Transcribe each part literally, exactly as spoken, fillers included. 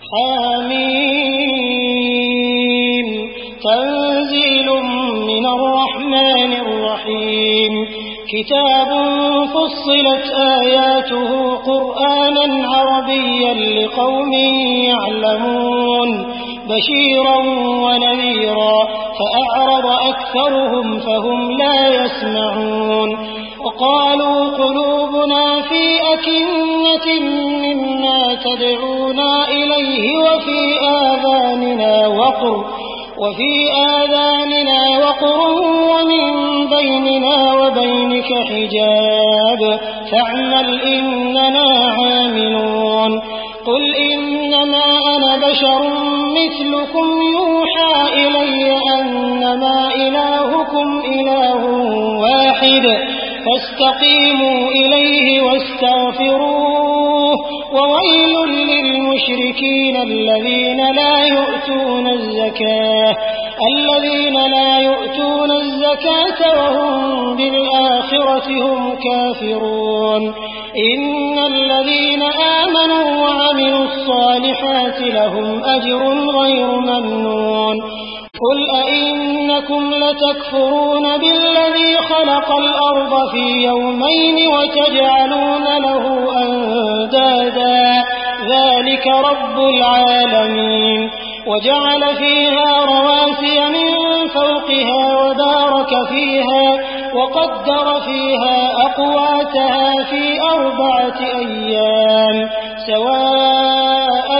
حميم تنزيل من الرحمن الرحيم كتاب فصلت آياته قرآنا عربيا لقوم يعلمون بشيرا ونذيرا فأعرض أكثرهم فهم لا يسمعون وقالوا قلوبنا في أكنة مما تدعونا إليه وفي آذاننا وقر وفي آذاننا وقر ومن بيننا وبينك حجاب فاعمل إننا عاملون قل إنما أنا بشر مثلكم يوحى إلي أنما إلهكم إله واحد فاستقيموا إليه واستغفروه وويل للمشركين الذين لا يؤتون الزكاة الذين لا يؤتون الزكاة وهم بالآخرة هم كافرون إن الذين آمنوا وعملوا الصالحات لهم أجر غير ممنون قل أئنكم لتكفرون بالذي خلق الأرض في يومين وتجعلون له أندادا ذلك رب العالمين وجعل فيها رواسي من فوقها وبارك فيها وقدر فيها أقواتها في أربعة أيام سواء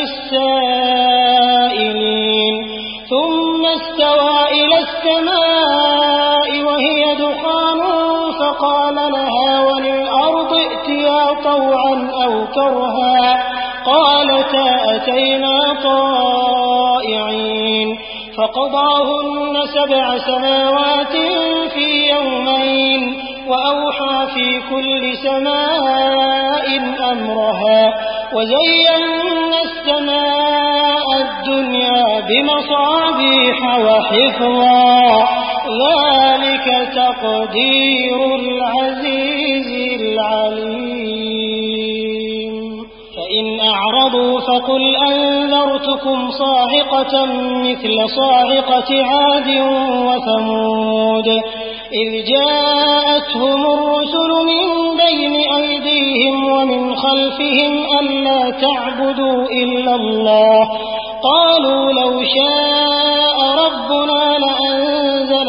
للسائلين ثم استوى إلى السماء وهي دخان فقال لها وللأرض ائتيا طوعا أو كرها قالتا أتينا طائعين فقضاهن سبع سماوات في يومين وأوحى في كل سماء أمرها وزينا السماء الدنيا بمصابيح وحفظا ذلك تقدير العزيز العليم فإن أعرضوا فقل أنذرتكم صاعقة مثل صاعقة عاد وثمود إذ جاءتهم الرسل من بين أيديهم ومن خلفهم ألا تعبدوا إلا الله قالوا لو شاء ربنا لأنزل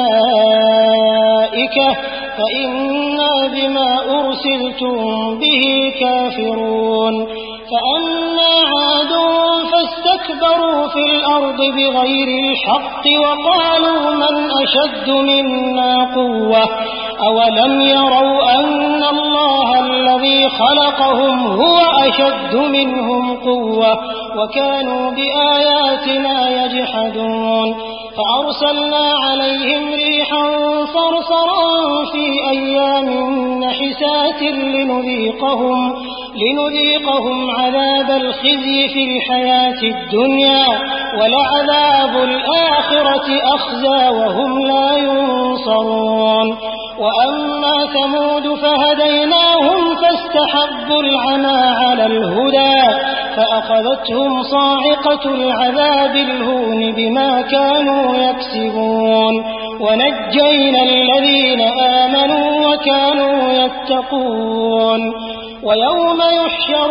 ملائكة فإنا بما أرسلتم به كافرون فأما عاد فاستكبروا في الأرض بغير الحق وقالوا من أشد منا قوة أولم يروا أن الله الذي خلقهم هو أشد منهم قوة وكانوا بآياتنا يجحدون فأرسلنا عليهم ريحا صرصرا في أيام نحسات لنذيقهم لنذيقهم عذاب الخزي في الحياة الدنيا ولعذاب الآخرة أخزى وهم لا ينصرون وأما ثمود فهديناهم فاستحبوا العمى على الهدى فأخذتهم صاعقة العذاب الهون بما كانوا يكسبون ونجينا الذين آمنوا وكانوا يتقون ويوم يحشر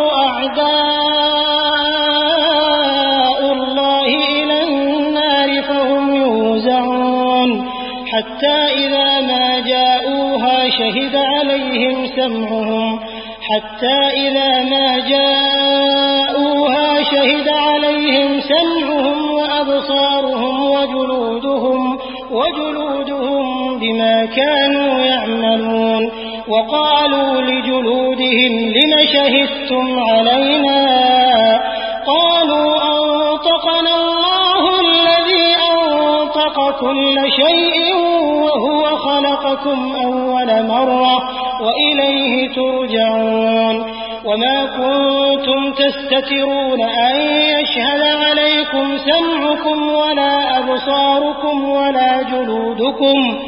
أعداء الله إلى النار فهم يوزعون حتى إذا ما جاءوها شهد عليهم سمعهم حتى إذا ما جاءوها شهد عليهم سمعهم وأبصارهم وجلودهم وجلودهم بما كانوا يعملون وقالوا لجلودهم لم شهدتم علينا قالوا أنطقنا الله الذي أنطق كل شيء وهو خلقكم أول مرة وإليه ترجعون وما كنتم تستترون أن يشهد عليكم سمعكم ولا أبصاركم ولا جلودكم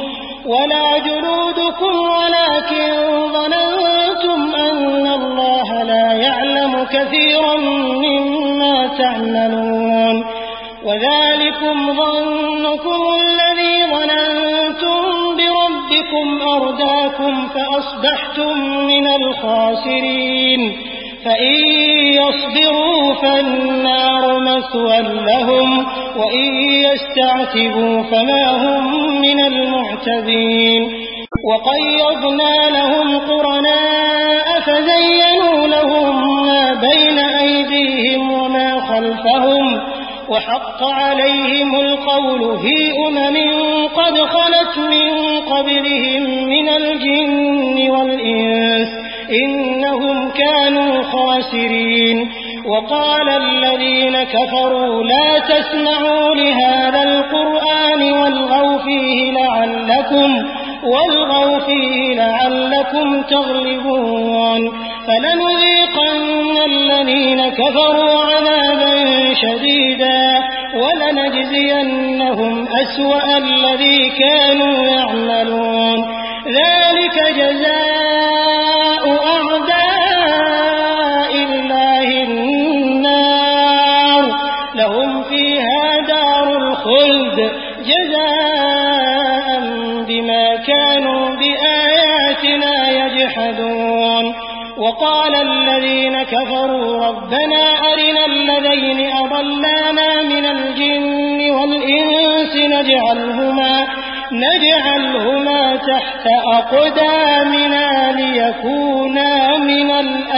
ولا جلودكم ولكن ظننتم أن الله لا يعلم كثيرا مما تعملون وذلكم ظنكم الذي ظننتم بربكم أرداكم فأصبحتم من الخاسرين فإن يصبروا فالنار مثوى لهم وإن يستعتبوا فما هم من المعتبين وقيضنا لهم قرناء فزينوا لهم ما بين أيديهم وما خلفهم وحق عليهم القول في أمم قد خلت من قبلهم من الجن والإنس إنهم كانوا خاسرين وقال الذين كفروا لا تسمعوا لهذا القرآن والغوا فيه لعلكم والغوا فيه لعلكم تغلبون فلنذيقن الذين كفروا عذابا شديدا ولنجزينهم أسوأ الذي كانوا يعملون ذلك جزاء أعداء الله النار لهم فيها دار الخلد جزاء بما كانوا بآياتنا يجحدون وقال الذين كفروا ربنا أرنا الذين أضلانا من الجن والإنس نجعلهما نجعلهما تحت أقدامنا ليكونا من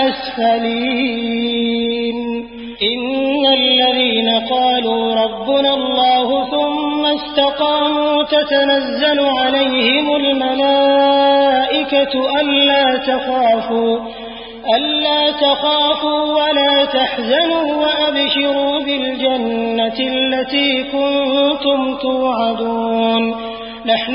الأسفلين إن الذين قالوا ربنا الله ثم استقاموا تتنزل عليهم الملائكة ألا تخافوا ألا تخافوا ولا تحزنوا وأبشروا بالجنة التي كنتم توعدون نحن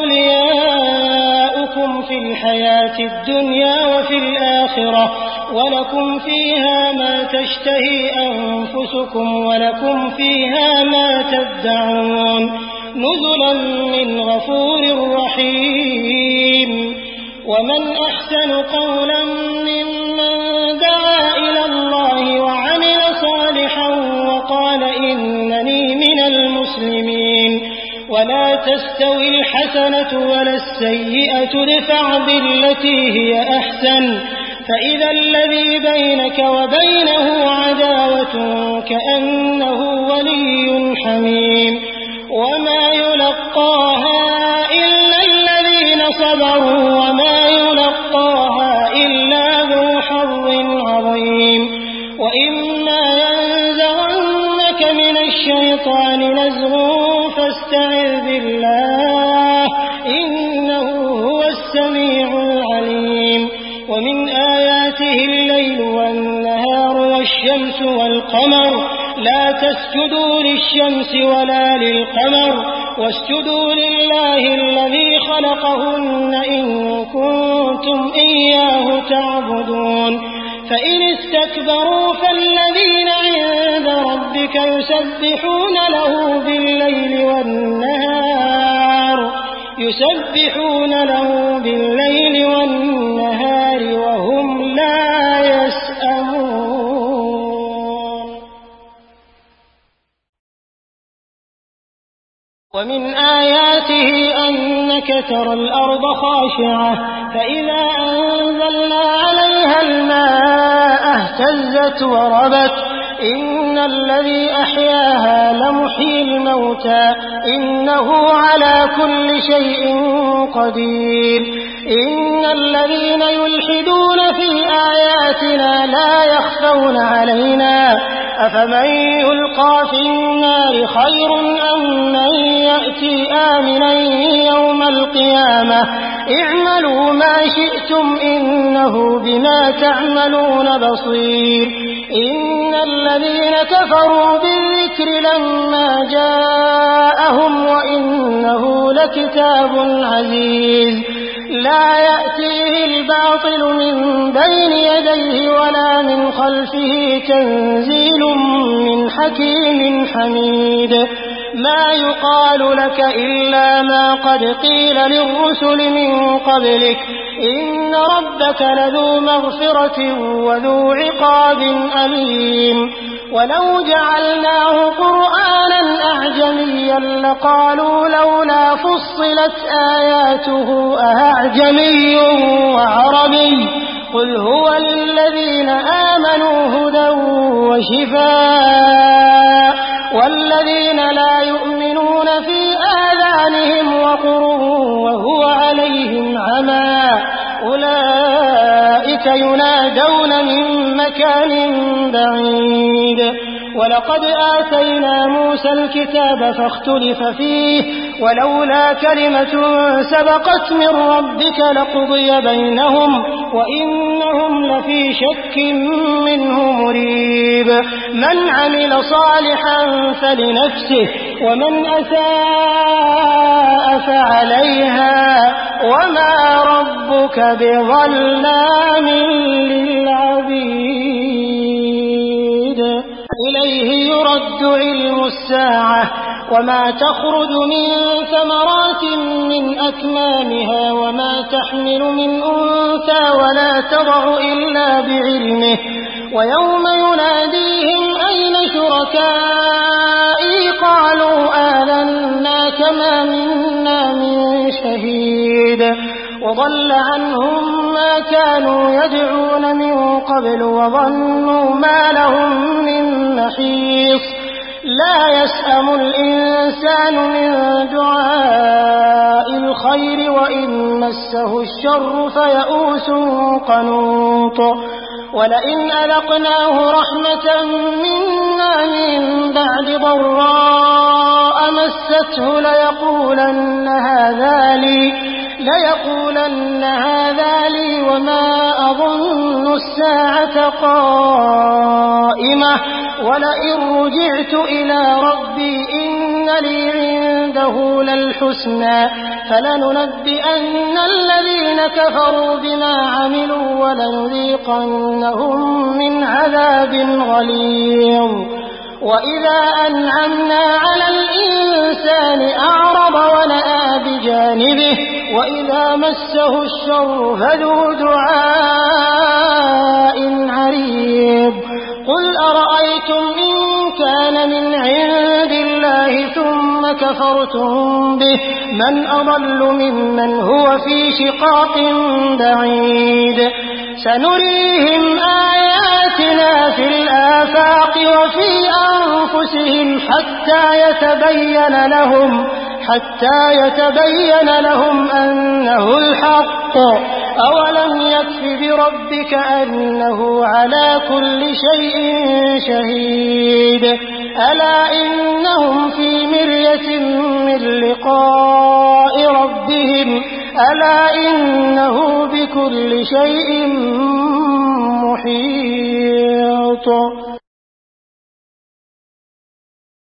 أولياؤكم في الحياة الدنيا وفي الآخرة ولكم فيها ما تشتهي أنفسكم ولكم فيها ما تدعون نزلا من غفور رحيم ومن أحسن قولا ممن دعا إلى الله وعمل صالحا وقال إنني من المسلمين ولا تستوي الحسنة ولا السيئة ادفع بالتي هي أحسن فإذا الذي بينك وبينه عداوة كأنه ولي حميم وما يلقاها إلا الذين صبروا وما يلقاها إلا ذو حظ عظيم وإما ينزغنك من الشيطان نزغ فاستعذ بالله إنه هو السميع العليم ومن آياته الليل والنهار والشمس والقمر لا تسجدوا للشمس ولا للقمر واسجدوا لله الذي خلقهن إن كنتم إياه تعبدون فإن استكبروا فالذين عند ربك يسبحون له بالليل والنهار يسبحون له بالليل والنهار وهم لا يسأمون ومن آياته أنك ترى الأرض خاشعة فإذا أنزلنا عليها الماء اهتزت وربت إن الذي أحياها لمحيي الموتى إنه على كل شيء قدير إن الذين يلحدون في آياتنا لا يخفون علينا أفمن يلقى في النار خير أم من يأتي آمنا يوم القيامة اعملوا ما شئتم إنه بما تعملون بصير إن الذين كفروا بالذكر لما جاءهم وإنه لكتاب عزيز لا يأتيه الباطل من بين يديه ولا من خلفه تنزيل من حكيم حميد ما يقال لك إلا ما قد قيل للرسل من قبلك إن ربك لذو مغفرة وذو عقاب أليم ولو جعلناه قرآنا أعجميا لقالوا لولا فصلت آياته أأعجمي وعربي قل هو للذين آمنوا هدى وشفاء والذين لا يؤمنون في آذانهم وقر وهو عليهم عمى أولئك ينادون من مكان بعيد ولقد آتينا موسى الكتاب فاختلف فيه ولولا كلمة سبقت من ربك لقضي بينهم وإنهم لفي شك منه مريب من عمل صالحا فلنفسه ومن أساء فعليها وما ربك بظلام للعبيد إليه يرد علم الساعة وما تخرج من ثمرات من أكمامها وما تحمل من أنثى ولا تضع إلا بعلمه ويوم يناديهم أين شركائي قالوا آذنا كما منا من شهيد وضل عنهم ما كانوا يدعون من قبل وظنوا ما لهم من محيص لا يسأم الإنسان من دعاء الخير وإن مسه الشر فيئوس قنوط ولئن أذقناه رحمة منا من بعد ضراء مسته ليقولن هذا لي ليقولن هذا لي وما أظن الساعة قائمة ولئن رجعت إلى ربي إن لي عنده للحسنى فلننبئن الذين كفروا بما عملوا ولنذيقنهم من عذاب غليظ وإذا أنعمنا على الإنسان أعرض ونأى بجانبه وإذا مسه الشر فذو دعاء عريض قل أرأيتم إن كان من عند الله ثم كفرتم به من أضل ممن هو في شقاق بعيد سنريهم آياتنا في الآفاق وفي أنفسهم حتى يتبين لهم حتى يتبين لهم أنه الحق أولم يكف بربك أنه على كل شيء شهيد ألا إنهم في مرية من لقاء ربهم ألا إنه بكل شيء محيط